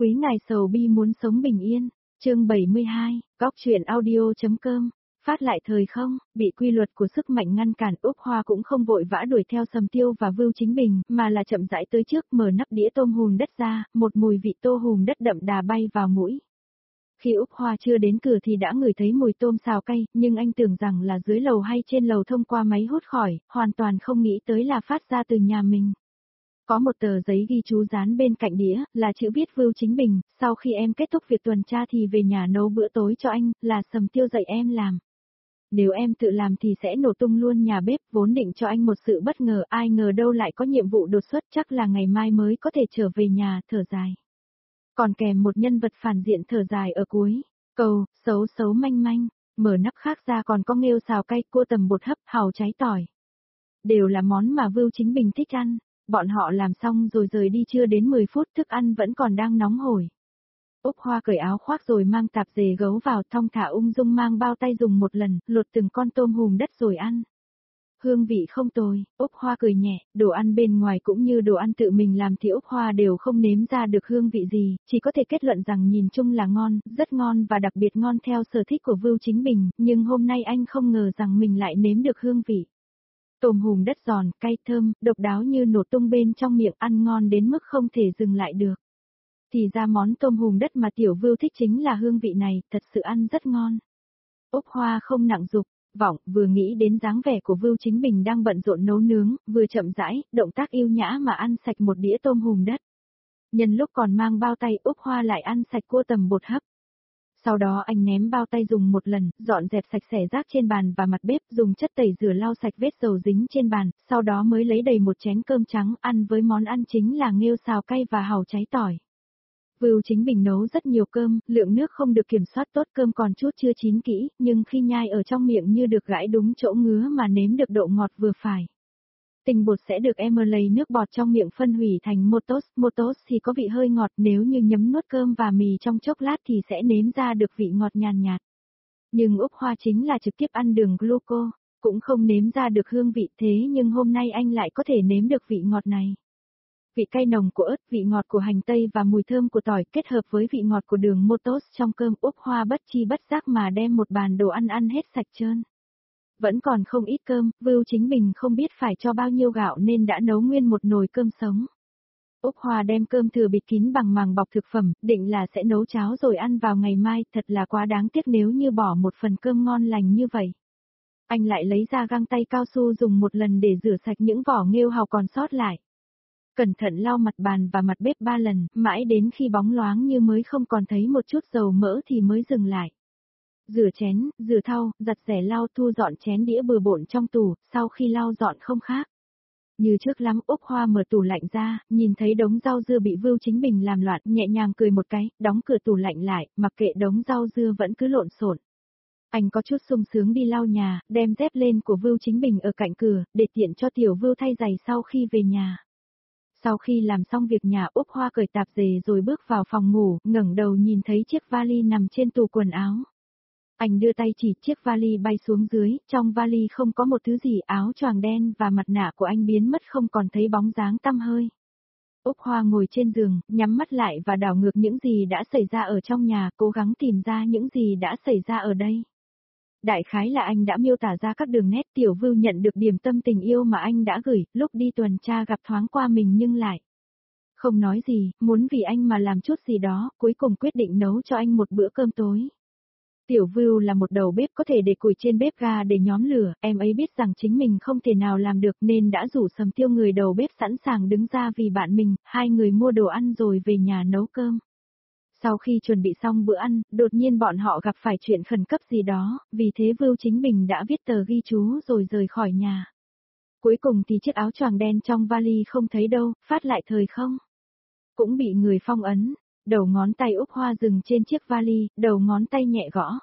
Quý ngài sầu bi muốn sống bình yên. Chương 72, Góc truyện audio.com. Phát lại thời không, bị quy luật của sức mạnh ngăn cản, Úc Hoa cũng không vội vã đuổi theo Sầm Tiêu và Vưu Chính Bình, mà là chậm rãi tới trước, mở nắp đĩa tôm hùm đất ra, một mùi vị tô hùm đất đậm đà bay vào mũi. Khi Úc Hoa chưa đến cửa thì đã ngửi thấy mùi tôm xào cay, nhưng anh tưởng rằng là dưới lầu hay trên lầu thông qua máy hút khỏi, hoàn toàn không nghĩ tới là phát ra từ nhà mình. Có một tờ giấy ghi chú dán bên cạnh đĩa, là chữ viết Vưu Chính Bình, sau khi em kết thúc việc tuần tra thì về nhà nấu bữa tối cho anh, là Sầm Tiêu dạy em làm. Nếu em tự làm thì sẽ nổ tung luôn nhà bếp, vốn định cho anh một sự bất ngờ, ai ngờ đâu lại có nhiệm vụ đột xuất, chắc là ngày mai mới có thể trở về nhà, thở dài. Còn kèm một nhân vật phản diện thở dài ở cuối, câu, xấu xấu manh manh, mở nắp khác ra còn có nghêu xào cay, cua tầm bột hấp, hàu cháy tỏi. Đều là món mà Vưu Chính Bình thích ăn. Bọn họ làm xong rồi rời đi chưa đến 10 phút, thức ăn vẫn còn đang nóng hổi. Úc Hoa cởi áo khoác rồi mang tạp dề gấu vào, thong thả ung dung mang bao tay dùng một lần, lột từng con tôm hùm đất rồi ăn. Hương vị không tồi, Úc Hoa cười nhẹ, đồ ăn bên ngoài cũng như đồ ăn tự mình làm thì Úc Hoa đều không nếm ra được hương vị gì, chỉ có thể kết luận rằng nhìn chung là ngon, rất ngon và đặc biệt ngon theo sở thích của Vưu Chính Bình, nhưng hôm nay anh không ngờ rằng mình lại nếm được hương vị. Tôm hùm đất giòn, cay thơm, độc đáo như nổ tung bên trong miệng, ăn ngon đến mức không thể dừng lại được. Thì ra món tôm hùm đất mà Tiểu Vưu thích chính là hương vị này, thật sự ăn rất ngon. Úc Hoa không nặng dục, vọng, vừa nghĩ đến dáng vẻ của Vưu Chính Bình đang bận rộn nấu nướng, vừa chậm rãi, động tác yêu nhã mà ăn sạch một đĩa tôm hùm đất. Nhân lúc còn mang bao tay, Úc Hoa lại ăn sạch cua tầm bột hấp. Sau đó anh ném bao tay dùng một lần, dọn dẹp sạch sẽ rác trên bàn và mặt bếp, dùng chất tẩy rửa lau sạch vết dầu dính trên bàn, sau đó mới lấy đầy một chén cơm trắng, ăn với món ăn chính là nghêu xào cay và hàu cháy tỏi. Vưu Chính Bình nấu rất nhiều cơm, lượng nước không được kiểm soát tốt, cơm còn chút chưa chín kỹ, nhưng khi nhai ở trong miệng như được gãi đúng chỗ ngứa mà nếm được độ ngọt vừa phải. Tinh bột sẽ được emulate nước bọt trong miệng phân hủy thành motos thì có vị hơi ngọt, nếu như nhấm nuốt cơm và mì trong chốc lát thì sẽ nếm ra được vị ngọt nhàn nhạt. Nhưng Úc Hoa chính là trực tiếp ăn đường gluco, cũng không nếm ra được hương vị, thế nhưng hôm nay anh lại có thể nếm được vị ngọt này. Vị cay nồng của ớt, vị ngọt của hành tây và mùi thơm của tỏi kết hợp với vị ngọt của đường motos trong cơm, Úc Hoa bất chi bất giác mà đem một bàn đồ ăn ăn hết sạch trơn. Vẫn còn không ít cơm, Vưu Chính Bình không biết phải cho bao nhiêu gạo nên đã nấu nguyên một nồi cơm sống. Úc Hoa đem cơm thừa bịt kín bằng màng bọc thực phẩm, định là sẽ nấu cháo rồi ăn vào ngày mai, thật là quá đáng tiếc nếu như bỏ một phần cơm ngon lành như vậy. Anh lại lấy ra găng tay cao su dùng một lần để rửa sạch những vỏ nghêu hàu còn sót lại. Cẩn thận lau mặt bàn và mặt bếp 3 lần, mãi đến khi bóng loáng như mới không còn thấy một chút dầu mỡ thì mới dừng lại. Rửa chén, rửa thau, giặt rẻ lau, thu dọn chén đĩa bừa bộn trong tủ, sau khi lau dọn không khác. Như trước lắm, Úc Hoa mở tủ lạnh ra, nhìn thấy đống rau dưa bị Vưu Chính Bình làm loạn, nhẹ nhàng cười một cái, đóng cửa tủ lạnh lại, mặc kệ đống rau dưa vẫn cứ lộn xộn. Anh có chút sung sướng đi lau nhà, đem dép lên của Vưu Chính Bình ở cạnh cửa, để tiện cho Tiểu Vưu thay giày sau khi về nhà. Sau khi làm xong việc nhà, Úc Hoa cởi tạp dề rồi bước vào phòng ngủ, ngẩng đầu nhìn thấy chiếc vali nằm trên tủ quần áo. Anh đưa tay chỉ chiếc vali bay xuống dưới, trong vali không có một thứ gì, áo choàng đen và mặt nạ của anh biến mất không còn thấy bóng dáng tăm hơi. Úc Hoa ngồi trên giường, nhắm mắt lại và đảo ngược những gì đã xảy ra ở trong nhà, cố gắng tìm ra những gì đã xảy ra ở đây. Đại khái là anh đã miêu tả ra các đường nét. Tiểu Vưu nhận được điểm tâm tình yêu mà anh đã gửi, lúc đi tuần tra gặp thoáng qua mình nhưng lại không nói gì, muốn vì anh mà làm chút gì đó, cuối cùng quyết định nấu cho anh một bữa cơm tối. Tiểu Vưu là một đầu bếp có thể để củi trên bếp ga để nhóm lửa, em ấy biết rằng chính mình không thể nào làm được nên đã rủ Sầm Tiêu người đầu bếp sẵn sàng đứng ra vì bạn mình, hai người mua đồ ăn rồi về nhà nấu cơm. Sau khi chuẩn bị xong bữa ăn, đột nhiên bọn họ gặp phải chuyện khẩn cấp gì đó, vì thế Vưu Chính Bình đã viết tờ ghi chú rồi rời khỏi nhà. Cuối cùng thì chiếc áo choàng đen trong vali không thấy đâu, phát lại thời không cũng bị người phong ấn. Đầu ngón tay Úc Hoa dừng trên chiếc vali, đầu ngón tay nhẹ gõ.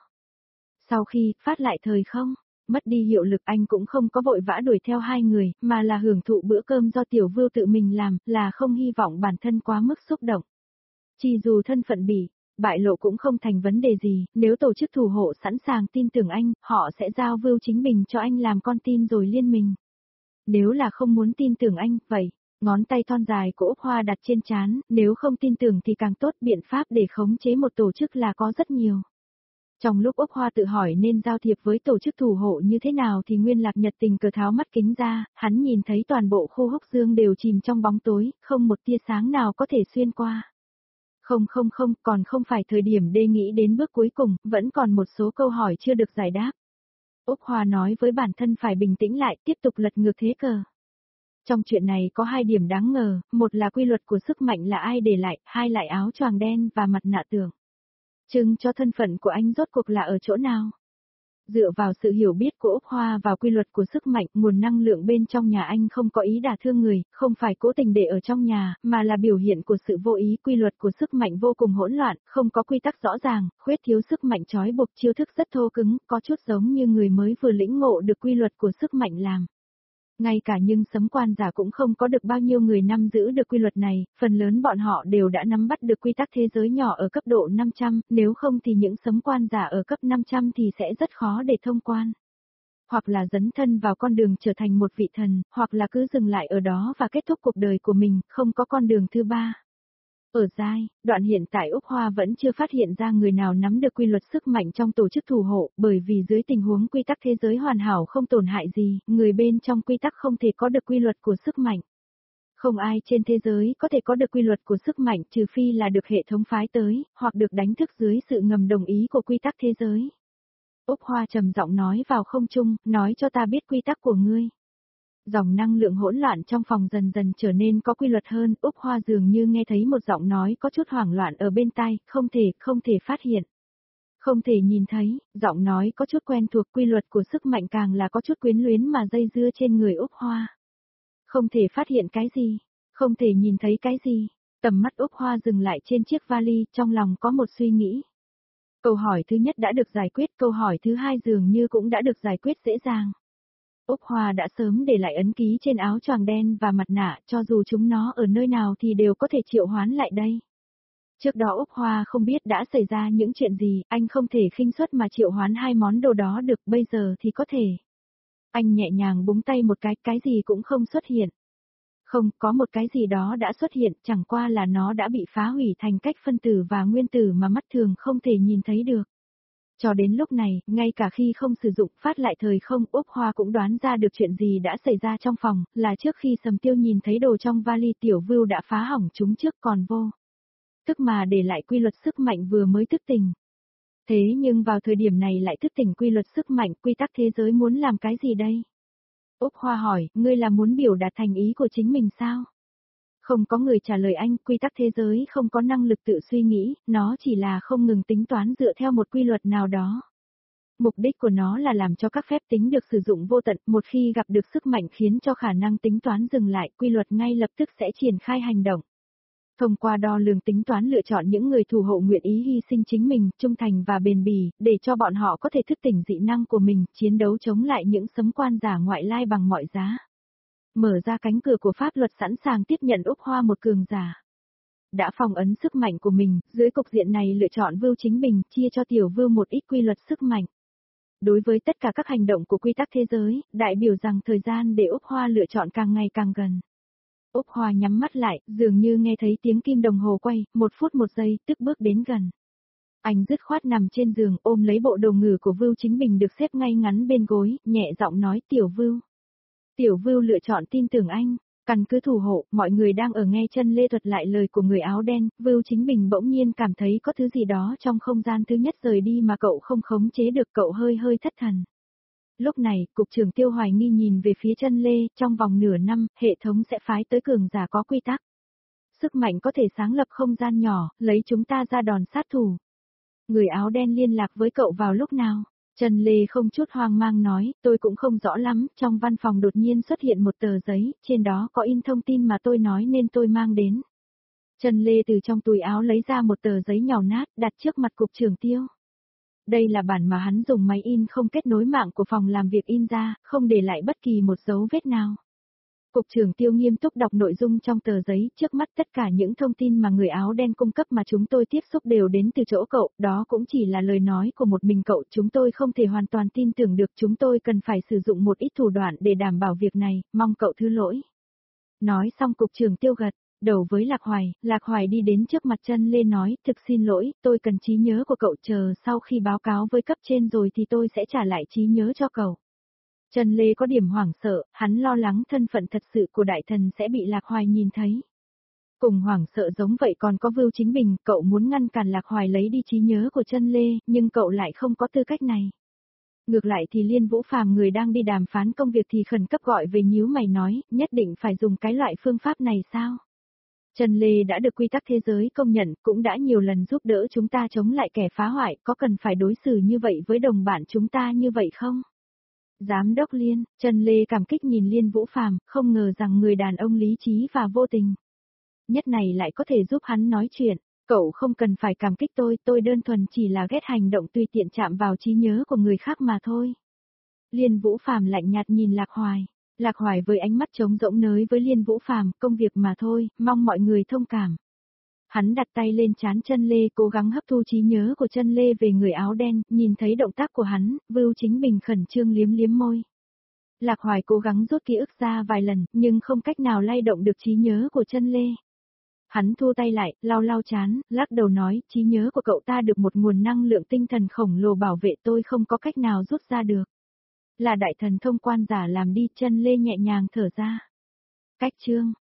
Sau khi phát lại thời không mất đi hiệu lực, anh cũng không có vội vã đuổi theo hai người, mà là hưởng thụ bữa cơm do Tiểu Vưu tự mình làm, là không hy vọng bản thân quá mức xúc động. Chỉ dù thân phận bị bại lộ cũng không thành vấn đề gì, nếu tổ chức thủ hộ sẵn sàng tin tưởng anh, họ sẽ giao Vưu Chính Bình cho anh làm con tin rồi liên minh. Nếu là không muốn tin tưởng anh, vậy Ngón tay thon dài của Úc Hoa đặt trên trán, nếu không tin tưởng thì càng tốt, biện pháp để khống chế một tổ chức là có rất nhiều. Trong lúc Úc Hoa tự hỏi nên giao thiệp với tổ chức thủ hộ như thế nào thì Nguyên Lạc Nhật tình cờ tháo mắt kính ra, hắn nhìn thấy toàn bộ khu Húc Dương đều chìm trong bóng tối, không một tia sáng nào có thể xuyên qua. Không, còn không phải thời điểm đê nghĩ đến bước cuối cùng, vẫn còn một số câu hỏi chưa được giải đáp. Úc Hoa nói với bản thân phải bình tĩnh lại, tiếp tục lật ngược thế cờ. Trong chuyện này có hai điểm đáng ngờ, một là quy luật của sức mạnh là ai để lại, hai lại áo choàng đen và mặt nạ tường. Chứng cho thân phận của anh rốt cuộc là ở chỗ nào? Dựa vào sự hiểu biết của Úc Hoa vào quy luật của sức mạnh, nguồn năng lượng bên trong nhà anh không có ý đả thương người, không phải cố tình để ở trong nhà, mà là biểu hiện của sự vô ý. Quy luật của sức mạnh vô cùng hỗn loạn, không có quy tắc rõ ràng, khuyết thiếu sức mạnh trói buộc, chiêu thức rất thô cứng, có chút giống như người mới vừa lĩnh ngộ được quy luật của sức mạnh làm. Ngay cả nhưng sấm quan giả cũng không có được bao nhiêu người nắm giữ được quy luật này, phần lớn bọn họ đều đã nắm bắt được quy tắc thế giới nhỏ ở cấp độ 500, nếu không thì những sấm quan giả ở cấp 500 thì sẽ rất khó để thông quan. Hoặc là dấn thân vào con đường trở thành một vị thần, hoặc là cứ dừng lại ở đó và kết thúc cuộc đời của mình, không có con đường thứ ba. Ở giai đoạn hiện tại Úc Hoa vẫn chưa phát hiện ra người nào nắm được quy luật sức mạnh trong tổ chức thủ hộ, bởi vì dưới tình huống quy tắc thế giới hoàn hảo không tổn hại gì, người bên trong quy tắc không thể có được quy luật của sức mạnh. Không ai trên thế giới có thể có được quy luật của sức mạnh trừ phi là được hệ thống phái tới, hoặc được đánh thức dưới sự ngầm đồng ý của quy tắc thế giới. Úc Hoa trầm giọng nói vào không trung, nói cho ta biết quy tắc của ngươi. Dòng năng lượng hỗn loạn trong phòng dần dần trở nên có quy luật hơn, Úc Hoa dường như nghe thấy một giọng nói có chút hoảng loạn ở bên tai, không thể phát hiện. Không thể nhìn thấy, giọng nói có chút quen thuộc, quy luật của sức mạnh càng là có chút quyến luyến mà dây dưa trên người Úc Hoa. Không thể phát hiện cái gì, không thể nhìn thấy cái gì, tầm mắt Úc Hoa dừng lại trên chiếc vali, trong lòng có một suy nghĩ. Câu hỏi thứ nhất đã được giải quyết, câu hỏi thứ hai dường như cũng đã được giải quyết dễ dàng. Úc Hoa đã sớm để lại ấn ký trên áo choàng đen và mặt nạ, cho dù chúng nó ở nơi nào thì đều có thể triệu hoán lại đây. Trước đó Úc Hoa không biết đã xảy ra những chuyện gì, anh không thể khinh suất mà triệu hoán hai món đồ đó được, bây giờ thì có thể. Anh nhẹ nhàng búng tay một cái gì cũng không xuất hiện. Không, có một cái gì đó đã xuất hiện, chẳng qua là nó đã bị phá hủy thành cách phân tử và nguyên tử mà mắt thường không thể nhìn thấy được. Cho đến lúc này, ngay cả khi không sử dụng phát lại thời không, Úc Hoa cũng đoán ra được chuyện gì đã xảy ra trong phòng, là trước khi Sầm Tiêu nhìn thấy đồ trong vali Tiểu Vưu đã phá hỏng chúng trước còn vô. Tức mà để lại quy luật sức mạnh vừa mới thức tỉnh. Thế nhưng vào thời điểm này lại thức tỉnh quy luật sức mạnh, quy tắc thế giới muốn làm cái gì đây? Úc Hoa hỏi, ngươi là muốn biểu đạt thành ý của chính mình sao? Không có người trả lời anh, quy tắc thế giới không có năng lực tự suy nghĩ, nó chỉ là không ngừng tính toán dựa theo một quy luật nào đó. Mục đích của nó là làm cho các phép tính được sử dụng vô tận, một khi gặp được sức mạnh khiến cho khả năng tính toán dừng lại, quy luật ngay lập tức sẽ triển khai hành động. Thông qua đo lường tính toán lựa chọn những người thủ hộ nguyện ý hy sinh chính mình, trung thành và bền bỉ, để cho bọn họ có thể thức tỉnh dị năng của mình, chiến đấu chống lại những sấm quan giả ngoại lai bằng mọi giá. Mở ra cánh cửa của pháp luật sẵn sàng tiếp nhận Úc Hoa một cường giả. Đã phong ấn sức mạnh của mình, dưới cục diện này lựa chọn Vưu chính mình, chia cho Tiểu Vưu một ít quy luật sức mạnh. Đối với tất cả các hành động của quy tắc thế giới, đại biểu rằng thời gian để Úc Hoa lựa chọn càng ngày càng gần. Úc Hoa nhắm mắt lại, dường như nghe thấy tiếng kim đồng hồ quay, 1 phút 1 giây, tức bước đến gần. Anh dứt khoát nằm trên giường, ôm lấy bộ đồ ngủ của Vưu chính mình được xếp ngay ngắn bên gối, nhẹ giọng nói Tiểu Vưu. Tiểu Vưu lựa chọn tin tưởng anh, căn cứ thủ hộ, mọi người đang ở nghe chân Lê thuật lại lời của người áo đen, Vưu chính mình bỗng nhiên cảm thấy có thứ gì đó trong không gian thứ nhất rời đi mà cậu không khống chế được, cậu hơi thất thần. Lúc này, Cục trưởng Tiêu hoài nghi nhìn về phía chân Lê, trong vòng nửa năm, hệ thống sẽ phái tới cường giả có quy tắc. Sức mạnh có thể sáng lập không gian nhỏ, lấy chúng ta ra đòn sát thủ. Người áo đen liên lạc với cậu vào lúc nào? Trần Lê không chút hoang mang nói, tôi cũng không rõ lắm, trong văn phòng đột nhiên xuất hiện một tờ giấy, trên đó có in thông tin mà tôi nói nên tôi mang đến. Trần Lê từ trong túi áo lấy ra một tờ giấy nhàu nát, đặt trước mặt Cục trưởng Tiêu. Đây là bản mà hắn dùng máy in không kết nối mạng của phòng làm việc in ra, không để lại bất kỳ một dấu vết nào. Cục trưởng Tiêu nghiêm túc đọc nội dung trong tờ giấy, trước mắt tất cả những thông tin mà người áo đen cung cấp mà chúng tôi tiếp xúc đều đến từ chỗ cậu, đó cũng chỉ là lời nói của một mình cậu, chúng tôi không thể hoàn toàn tin tưởng được, chúng tôi cần phải sử dụng một ít thủ đoạn để đảm bảo việc này, mong cậu thứ lỗi. Nói xong cục trưởng Tiêu gật đầu với Lạc Hoài đi đến trước mặt Chân Lê nói, thực xin lỗi, tôi cần trí nhớ của cậu, chờ sau khi báo cáo với cấp trên rồi thì tôi sẽ trả lại trí nhớ cho cậu. Chân Lê có điểm hoảng sợ, hắn lo lắng thân phận thật sự của đại thần sẽ bị Lạc Hoài nhìn thấy. Cùng hoảng sợ giống vậy còn có Vưu Chính Bình, cậu muốn ngăn cản Lạc Hoài lấy đi trí nhớ của Chân Lê, nhưng cậu lại không có tư cách này. Ngược lại thì Liên Vũ Phàm người đang đi đàm phán công việc thì khẩn cấp gọi về, nhíu mày nói, nhất định phải dùng cái loại phương pháp này sao? Chân Lê đã được quy tắc thế giới công nhận, cũng đã nhiều lần giúp đỡ chúng ta chống lại kẻ phá hoại, có cần phải đối xử như vậy với đồng bạn chúng ta như vậy không? Giám đốc Liên, Chân Lê cảm kích nhìn Liên Vũ Phàm, không ngờ rằng người đàn ông lý trí và vô tình nhất này lại có thể giúp hắn nói chuyện. Cậu không cần phải cảm kích tôi đơn thuần chỉ là ghét hành động tùy tiện chạm vào trí nhớ của người khác mà thôi. Liên Vũ Phàm lạnh nhạt nhìn Lạc Hoài. Lạc Hoài với ánh mắt trống rỗng nới với Liên Vũ Phàm, công việc mà thôi, mong mọi người thông cảm. Hắn đặt tay lên trán Chân Lê, cố gắng hấp thu trí nhớ của Chân Lê về người áo đen, nhìn thấy động tác của hắn, Vưu Chính Bình khẩn trương liếm liếm môi. Lạc Hoài cố gắng rút ký ức ra vài lần, nhưng không cách nào lay động được trí nhớ của Chân Lê. Hắn thu tay lại, lau trán, lắc đầu nói, trí nhớ của cậu ta được một nguồn năng lượng tinh thần khổng lồ bảo vệ, tôi không có cách nào rút ra được. Là đại thần thông quan giả làm đi, Chân Lê nhẹ nhàng thở ra. Cách chương